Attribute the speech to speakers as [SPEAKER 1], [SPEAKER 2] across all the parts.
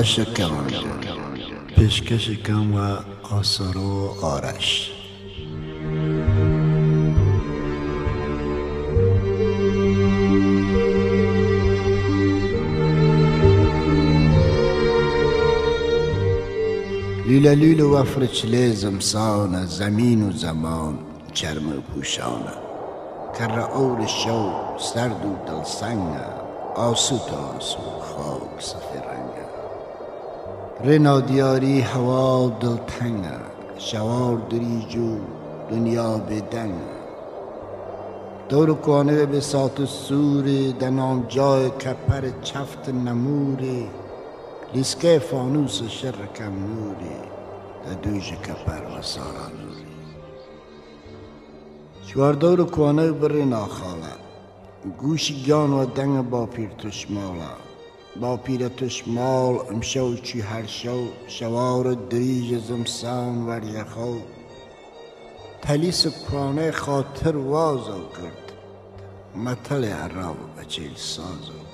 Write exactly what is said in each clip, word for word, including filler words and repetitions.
[SPEAKER 1] آرش کمانجه، پیشکش کم و آثار و آرش. لیله لیل و افرچله زمسانه، زمین و زمان چرم پوشانه. کر اور شو سرد و دلسنگه، آسو تا آسو خاک سفید رنگه. رنا دیاری هوا دلتنگه، شوار دریجو دنیا بدنگه. دور کوانه به سات سوری، دنام جای کپر چفت نموری. لیسکه فانوس شر کم نوری، در دوش کپر و سارا نوری. چواردور کوانه بر ناخاله، گوش گیان و دنگ با پیر تشماله. با پیر تشمال امشو چی هر شو، شوار دریج زمسان ور یخو. تلیس کوانه خاطر وازو کرد، متل عرب بچیل سازو کرد.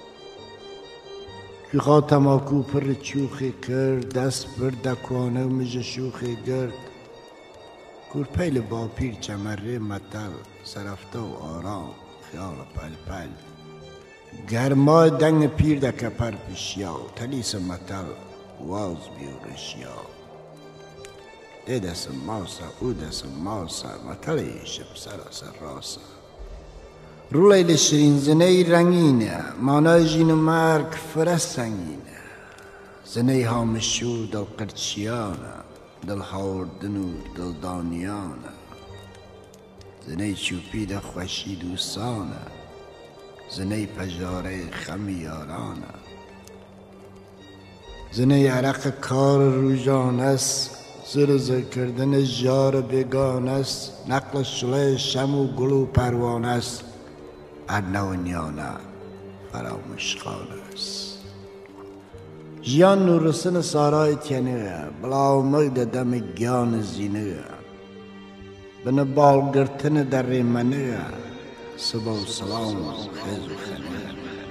[SPEAKER 1] که خاتماکو پر چوخی کرد، دست بر دکوانه و مجه شوخی گرد. کور پیل با پیر چمره متل، سرفته و آرام خیال پل پل. گرمای دنگ پیر دکه پر پیشیا، تلیس متل واز بیورشیا. ای دست ماسا او دست ماسا، متل شب سراسر راسا. رو لیل شرین زنه رنگینه، مانای جین و مرگ فرست سنگینه. زنه هامشو دل قرچیانه، دل هاوردن و دل دانیانه. زنه چوپی ده خوشی دوستانه، زنه پجاره خم یارانه. زنه عرق کار روزان است، زر زر کردن جار بگان است. نقل شله شم و گل و پروانه است، ارنو نیانه فراموش خانه است. جیان نورسن سارای تینه، بلا مگد دم گیان زینه. بن بال گرتن در ریمنه، صبح و سلام خیز و خنه.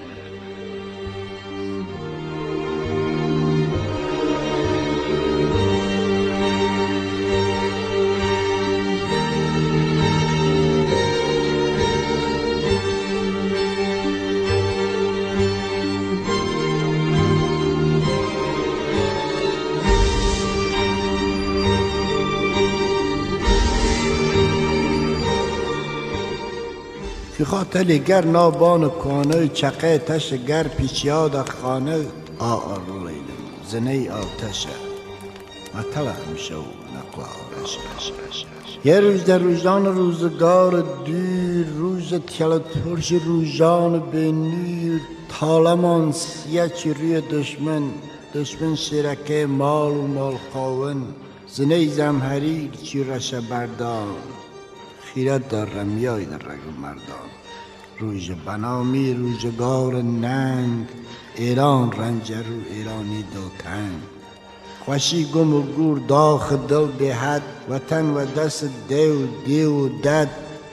[SPEAKER 1] که خاطر گر نابان کانه، چقه تش گر پیچیاد خانه. آه رو لیلم زنه آتشه، مطلع همشه و نقل آرش. یه روز در روزان روزگار دیر، روز تیل ترش روزان بنیر. تالمان سیه چی روی دشمن، دشمن شرکه مال و مال خاون. زنه زمهریر چی رشه بردان، خیرت در رمیای در رگ مردان. روز بنامی روزگار ننگ، ایران رنجر و ایرانی دلتنگ. خوشی گم و گور داخ دل به حد، وطن و دست دیو دیو و دد.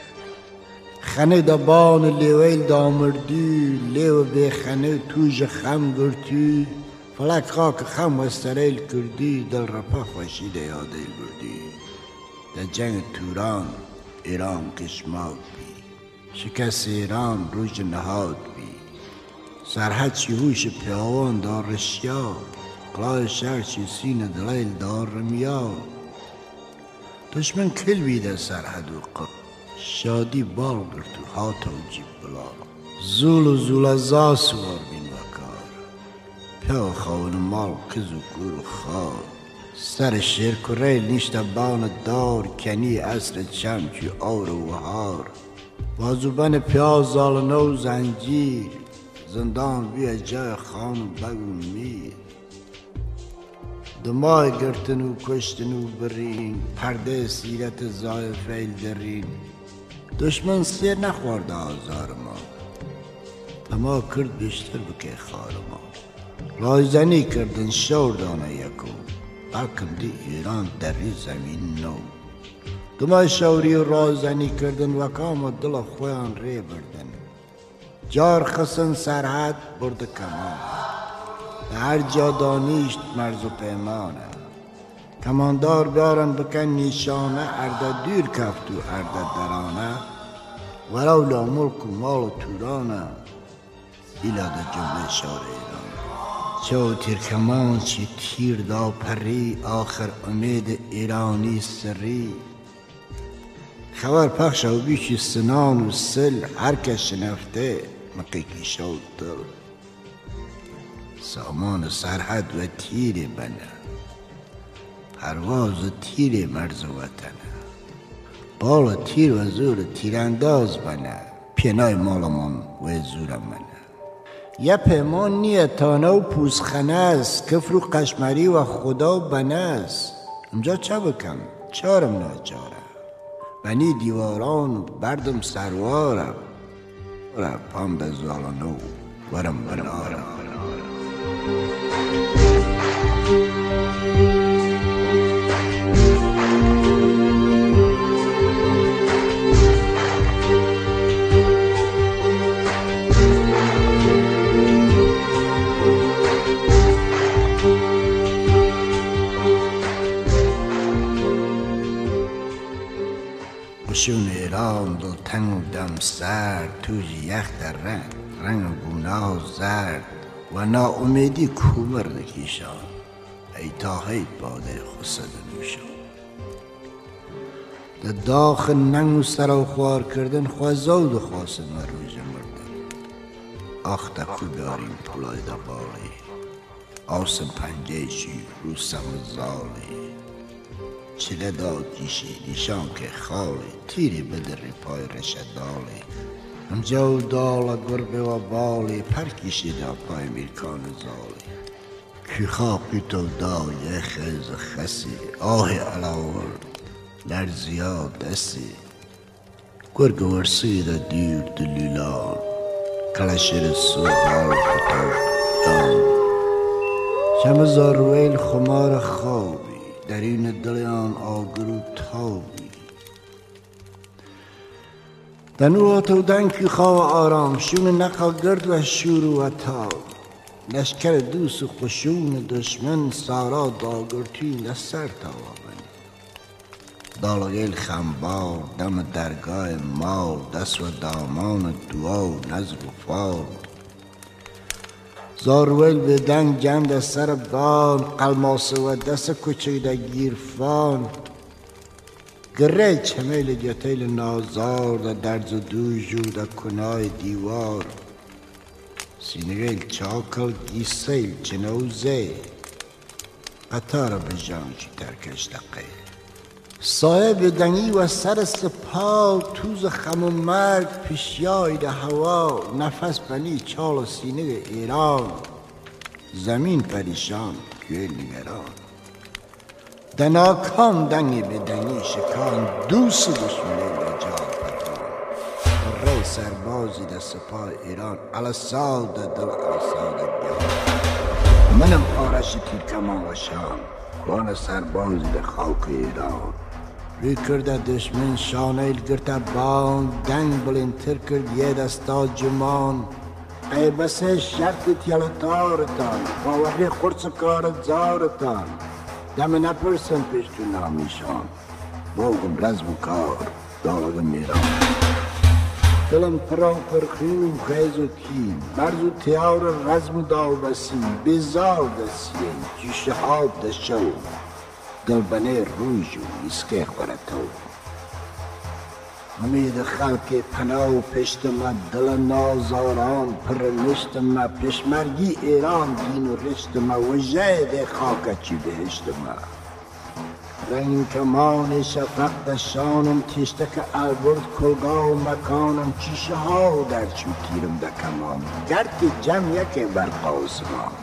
[SPEAKER 1] خنه دبان لیویل دامردی، لیو به خنه توج خم گرتی. فلک خاک خم و سریل کردی، دل رپا خوشی ده یادیل بردی. در جنگ توران ایران کشماک بی، شکست ایران روز نهاد بی. سرحد چی هوش پیاوان دار رشیا، قلای شهر چی سین دلیل دار رمیا. دشمن کل بیده سرحد و قب، شادی بال گرد و هات و جیب بلا. زول و زولزا سوار بین وکار، پیا خوان مال کز و گور و خوار. سر شیر کریل نیشت بان دار، کنی عصر چم چی آور و هار. بازوبن پیاز زال نو زنجیر، زندان بیا جای خان و بگو میر. دمای گرتن و کشتن و برین، پرده سیرت زای فیل درین. دشمن سیر نخورده آزار ما، اما کرد بیشتر بکه خار ما. رایزنی کردن شور دانه یکو، بلکم دی ایران در زمین نو. دمای شوری و رازنی کردن و کام و دل خویان ری بردن. جار خسن سرحد برد کمان، هر جا دانیشت مرز و پیمانه کماندار بیارن بکن نیشانه ارده دیر کفتو ارده درانه ولولا ملک و مال و تورانه ایلاده جمله شار ایران چو تیر کمان چی تیر دا پری آخر امید ایرانی سری خبر پخش و بیشی سنان و سل هر کس شنفته مقیقی شد دل سامان سرحد و تیر بنه پرواز و تیر مرز و وطنه بال تیر و زور تیرانداز بنه پینای مالمان و زورم منه یه پیمان نیه تانه و پوزخنه است کفر و قشمری و خدا و بنه است اونجا چه بکن چارم ناچاره بنی دیواران و بردم سروارم ورم پام به زالانو ورم بنارم قشون ایران دلتنگ و دم سرد توی یخ در رنگ رنگ گوناز زرد و ناامیدی کوبر دکیشان ای تا هیت باده خسد نوشان در داخل ننگ و سر و خوار کردن خوازود و خواست مروج مردن آخ دکو داریم پولای دا بالی آسم پنجه چی رو سمزالی چله داد دیشی دیشان که خالی تیری بدری پای رشدالی همجا و دالا گربه و بالی پرکیشی دا پای میرکان زالی کی خاقی تو دا یه خیز خسی آه علاور لرزیاد دستی گرگ ورسی دا دیر دلیلان کلشیر سوال کتاب دان شمزار رویل خمار خوابی درین دلیان آگرو تابی دنوات و دنکی خواه آرام شون نقا گرد و شور و تاب لشکر دوست و خشون دشمن سارا داگرتی لسر توابن دالگیل خنبار دم درگاه مال دست و دامان دعا و نظر و فال زارویل به دنگ جمع در سر بان قلماسه و دست کچه در گیرفان گره چمیل جتیل نازار در درز و دوجو در کنای دیوار سینگیل چاکل گیسیل چنوزه قطار به جانچی ترکش دقیق صاحب دنگی و سر سپاه توز خم و مرگ پیشیای ده هوا نفس بنی چال و سینه ایران زمین پریشان گل نگران دناکام دنگی به دنگی شکان دوست دشمنی لجال پتان ری سربازی ده سپاه ایران علا سال ده دل علا سال ده بیان منم آرش تیر کمان و شام کان سربازی ده خاک ایران روی کرده دشمن شانیل گرته بان دنگ بلندتر کرد یه دستا جمان ای بسه شرط تیالتارتان باوری خورس کار زارتان دم نپرسن پیش تو نامیشان بوگم رزم و کار داغم میران دلم پرام پرخیم خیز و کیم برز و تیار رزم و داو بسیم بیزار دستیم جیشه ها دشو دل بنه روی جو اسکه خوره تو امید خلق پناه و پشت ما دل نازاران پرنشت ما پشمرگی ایران دین و رشت ما وجه ده خاک چی بهشت ما رنگ کمان شفق دشانم تشتک البرد کلگاه و مکانم چیشه ها در چو تیرم ده کمان گرد جمع یکی برقاس ما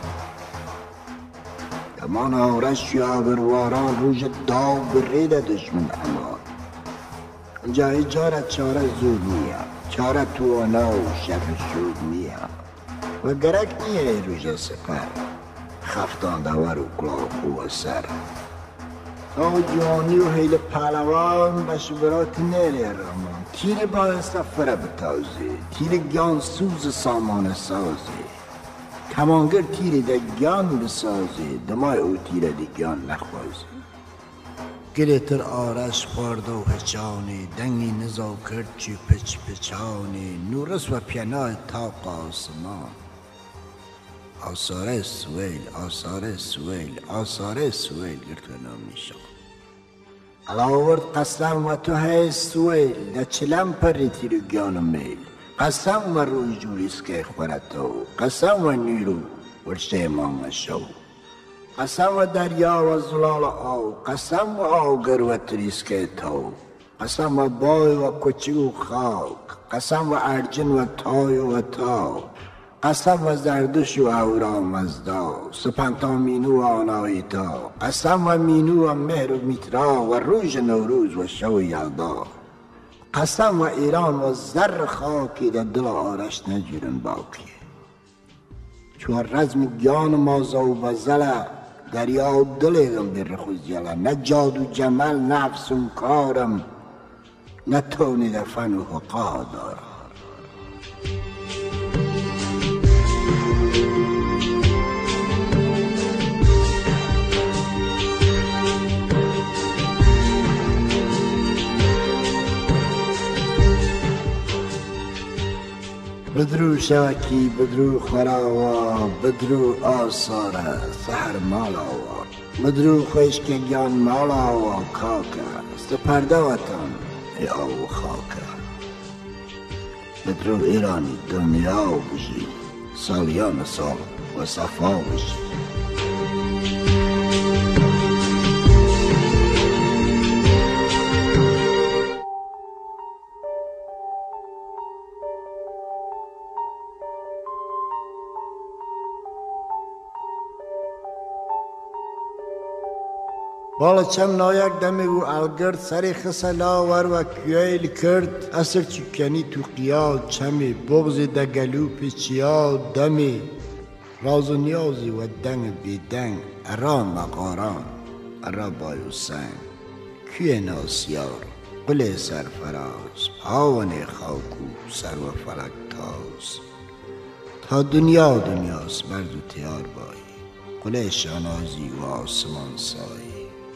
[SPEAKER 1] کمان آرش یا برواران روژ داو برید دشمن امان اونجا اجارت چاره زود میاد چاره تو آنا و شر شود میاد و گرک نیه روژ سپر خفتان دور و کلاق و سر آقا جوانی و حیل پهلوان بش برات نیره رامان تیر با سفره بتازی تیر گیان سوز سامان سازی کمانگر تیر ده گیان بسازی دمای او تیر ده گیان نخوازی گریتر آرش پارده و هچانی دنگی نزاو کرد چی پچ پچانی نورس و پیانای تاق آسمان آثار سویل آثار سویل آثار سویل گرتونا میشا علاورد قسم و تو های سویل ده چلم پری تیر گیان میل قسم و روی جوریس که خورتو قسم و نیرو ورشته مانگ شو قسم و دریا و زلال آو قسم و آگر و تریسکه تو قسم و بای و کچی و خاک قسم و ارجن و تای و تا قسم و زردش و اورا مزدا سپنتا مینو و آنایتا قسم و مینو و مهر و میترا و روژ نوروز و شو یلدا قسم و ایران و زر خاکی در دل آرش نجیرن باقیه چون رزم گیان مازا و بزله دریا و دلگم در خوزیالا نه جادو جمال نه افسون کارم نه تونی در فن و حقا دارم بدرو شوکی بدرو خراوا بدرو آثاره سحر مالاوا بدرو خوشکگیان مالاوا کاکا سپرده وطن ای آو خاکا بدرو ایرانی دنیا بجی سالیان سال و صفا بجی بالا چم نایک دمی و الگرد سری خسلا ور و کیایل کرد اصر چکنی تو قیاد چمی بغزی ده گلو پیچیا دمی راز و نیازی و دنگ بی دنگ ارا مقاران ارا بایو سنگ کیه ناسیار قل سرفراز آوان خاکو سر و فلک تاز تا دنیا دنیاست مرد و تیار بایی قل شانازی و آسمان سایی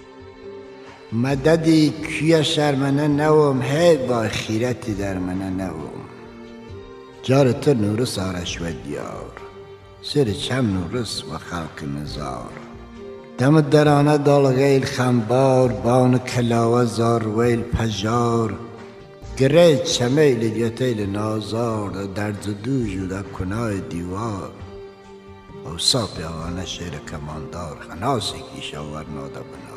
[SPEAKER 1] مددی کیا شرمنه نوم هی با خیرتی در منه نوم جارتر نورس آرش و دیار سر چم نورس و خلق نزار دم درانه دال غیل خنبار بان کلاوه زار ویل پجار گره چمیل گتیل نازار درد دو جوده کنای دیوار او ساپی آوانه شیر کماندار خناسی کیش آور ناده بنا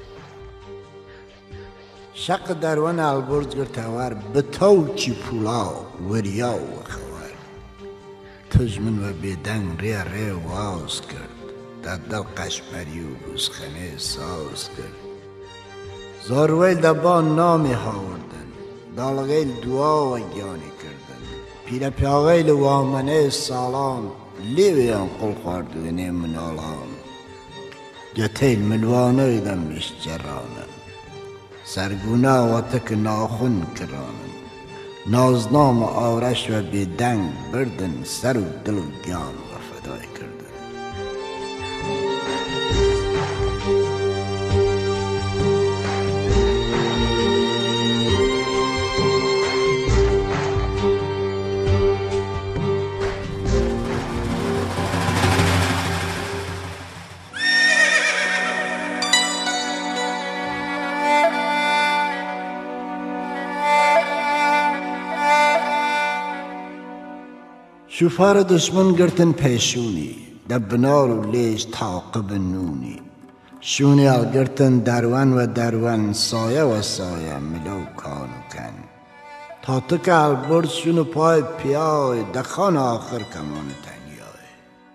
[SPEAKER 1] شق درون البرز گرتاور به تو چی پولا وریا و خوار تجمن و بیدنگ ری ری واز کرد در دل قشمری و بوزخنه ساز کرد زارویل دبان نامی هاوردن دالغیل دعا و گیانی کردن پیره پیاغیل و آمنه سالان لیویان قل خواردگنه منالان گتیل ملوانه ایدن بیش جرانن سرگونه و تک ناخون کرانن نازنام آرش و بیدنگ بردن سر و دل و گیان و فدای کردن شوفار دشمن گرتن پیشونی دبنار و لیش تاقب نونی شونی آل گرتن درون و درون سایه و سایه ملو کان و کن تا تک البرز شونو پای پیای دخان آخر کمان تنیای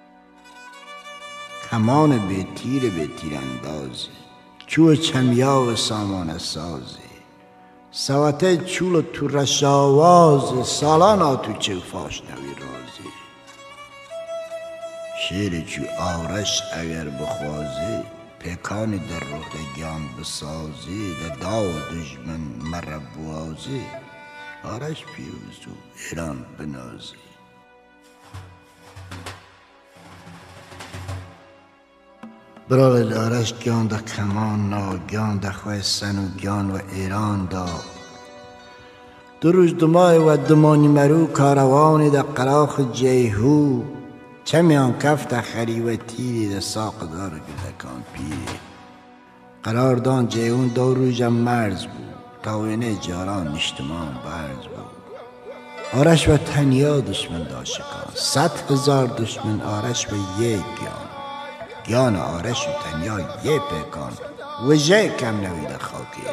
[SPEAKER 1] کمان بی تیر بی تیر اندازی چوه چمیا و سامان سازی سوته چول تو رشاواز سالانا تو چه فاش نوی رازی شیر چو آرش اگر بخوازی پیکانی در روح گیان بسازی در داو دشمن مرب بوازی آرش پیوزو ایران بنازی برای آرش گیان دا کمان نا گیان دا خواه سن و گیان و ایران دا دو روز دمای و دمانی مرو کاروانی دا قراخ جیهو چمیان کفت خری و تیری دا ساق دار گدکان پیری قرار دان جیهون دو روزم مرز بود تاوینه جاران نشتمان برز بود آرش و تنیا دشمن داشکان صد هزار دشمن آرش و یک گیان گیان آرش و تنیا یه پیکان و جه کم نوید خاکی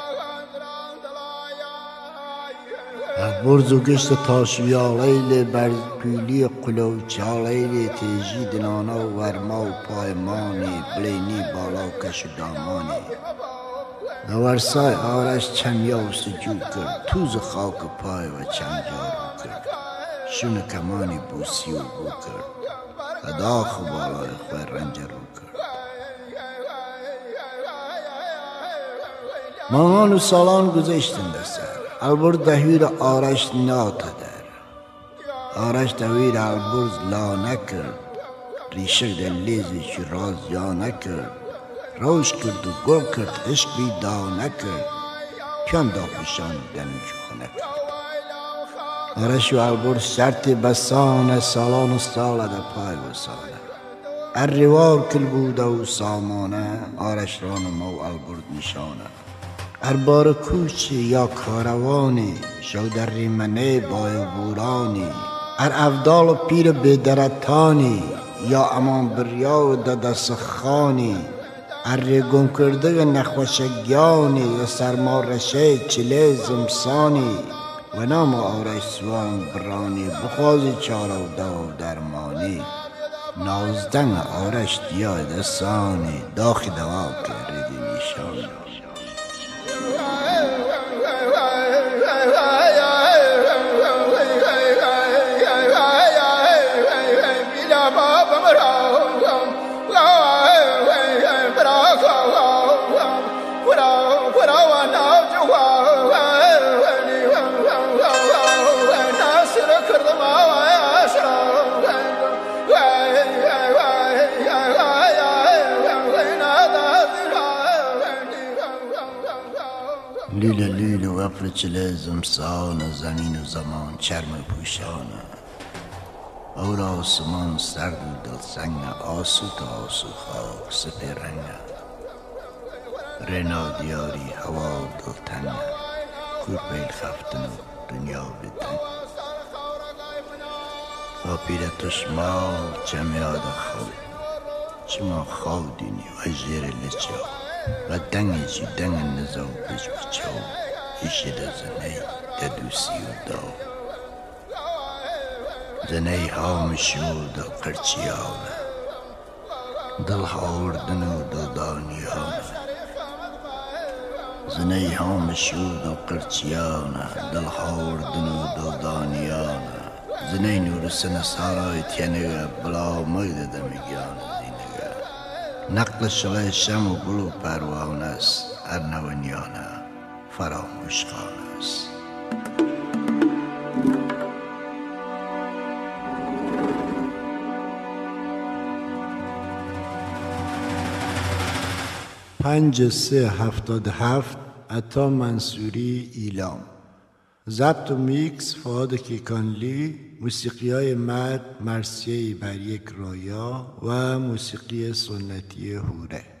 [SPEAKER 1] برز و گشت تاشویالیل بر پیلی قلو چالیل تیجی دنانا و ورما و پایمانی بلینی بالا کش و دامانی نورسای آرش چمیا و سجود کرد توز خاک پای و چمجار رو کرد شون کمانی بوسی و بو کرد و داخ بالای خواه رنج رو کرد ماهان و سالان گذشتن دستر البرز دهویر آرش ناته در آرش دهویر البرز لا نکرد ریشک در لیزی چی راز یا نکرد روش کرد و گل کرد عشق بی دا نکرد پیان دا پشان دنو جو نکرد آرش و البرز شرط بسانه سالان و ساله در پای بسانه الروار کل بوده و سامانه آرش رانما و البرز نشانه ار بار کوچی یا کاروانی شو در ریمنه بای بورانی ار افدال و پیر بدرتانی یا امان بریا و دست خانی ار ریگم کرده و نخوشگیانی یا سرمارشه چله زمسانی و نام آرش سوان برانی بخوازی چاره و دو درمانی نازدن آرش دیای دستانی داخل دوا کردی نشانی لیل لیل و ابر چله زمستان زمین و زمان چرم پوشانه اور آسمان سرد و دلسنگ آسو تا آسو خاک سپی رنگ رنا دیاری هوا و دلتنگ کور بیل خفتن و دنیا بدن با پیر تشما چمیاد خود چما خودینی و جیر لچا و دنگی چی دنگ نزاو بج بچاو ایشی دا زنی ددوسی و داو زنی ها مشود دا قرچیانه دل هاوردن و دادانیانه زنی ها مشود دا قرچیانه دل هاوردن و دادانیانه زنی نور سن سارای تینگه بلا مگده دمیگیانه نقل شغل شم و گلو پروانه است ارنوانیانه فراموش خانه است پنج سه هفتاد هفت عطا منصوری ایلام ضبط و میکس فؤاد کیکانلی موسیقی های مد مرثیه بر یک رویا و موسیقی سنتی هوره